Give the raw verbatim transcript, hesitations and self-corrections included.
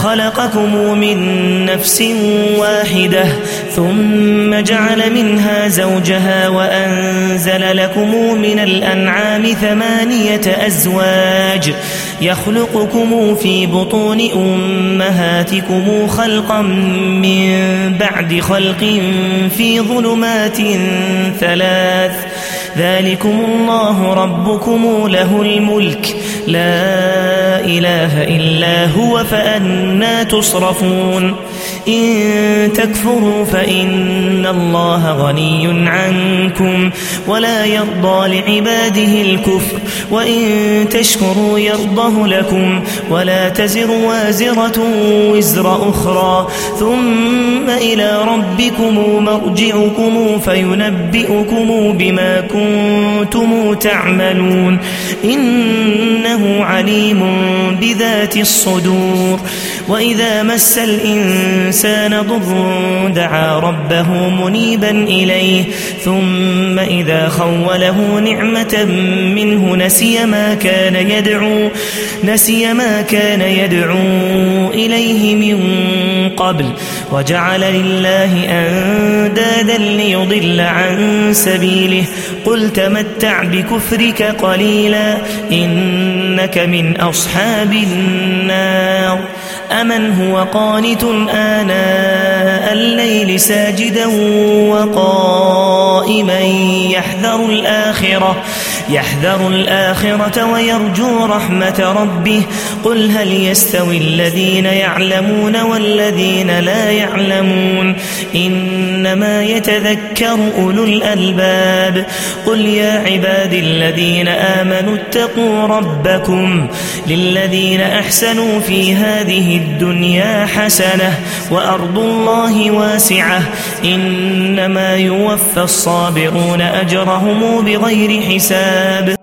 خلقكم من نفس واحدة ثم جعل منها زوجها وأنزل لكم من الأنعام ثمانية أزواج يخلقكم في بطون أمهاتكم خلقا من بعد خلق في ظلمات ثلاث ذلكم الله ربكم له الملك لا إله إلا هو فأنى تصرفون إن تكفروا فإن الله غني عنكم ولا يرضى لعباده الكفر وإن تشكروا يرضه لكم ولا تزر وازرة وزر أخرى ثم إلى ربكم مرجعكم فينبئكم بما كنتم تعملون إنه عليم بذات الصدور وإذا مس الإنسان ضر دعا ربه منيبا إليه ثم إذا خوله نعمة منه نسي ما كان يدعو نسي ما كان يدعو إليه من قبل وجعل لله أندادا ليضل عن سبيله قل تمتع بكفرك قليلا إنك من أصحاب النار أمن هو قانت آناء الليل ساجدا وقائما يحذر الآخرة يحذر الآخرة ويرجو رحمة ربه قل هل يستوي الذين يعلمون والذين لا يعلمون إنما يتذكر أولو الألباب قل يا عبادي الذين آمنوا اتقوا ربكم للذين أحسنوا في هذه الدنيا حسنة وأرض الله واسعة إنما يوفى الصابرون أجرهم بغير حساب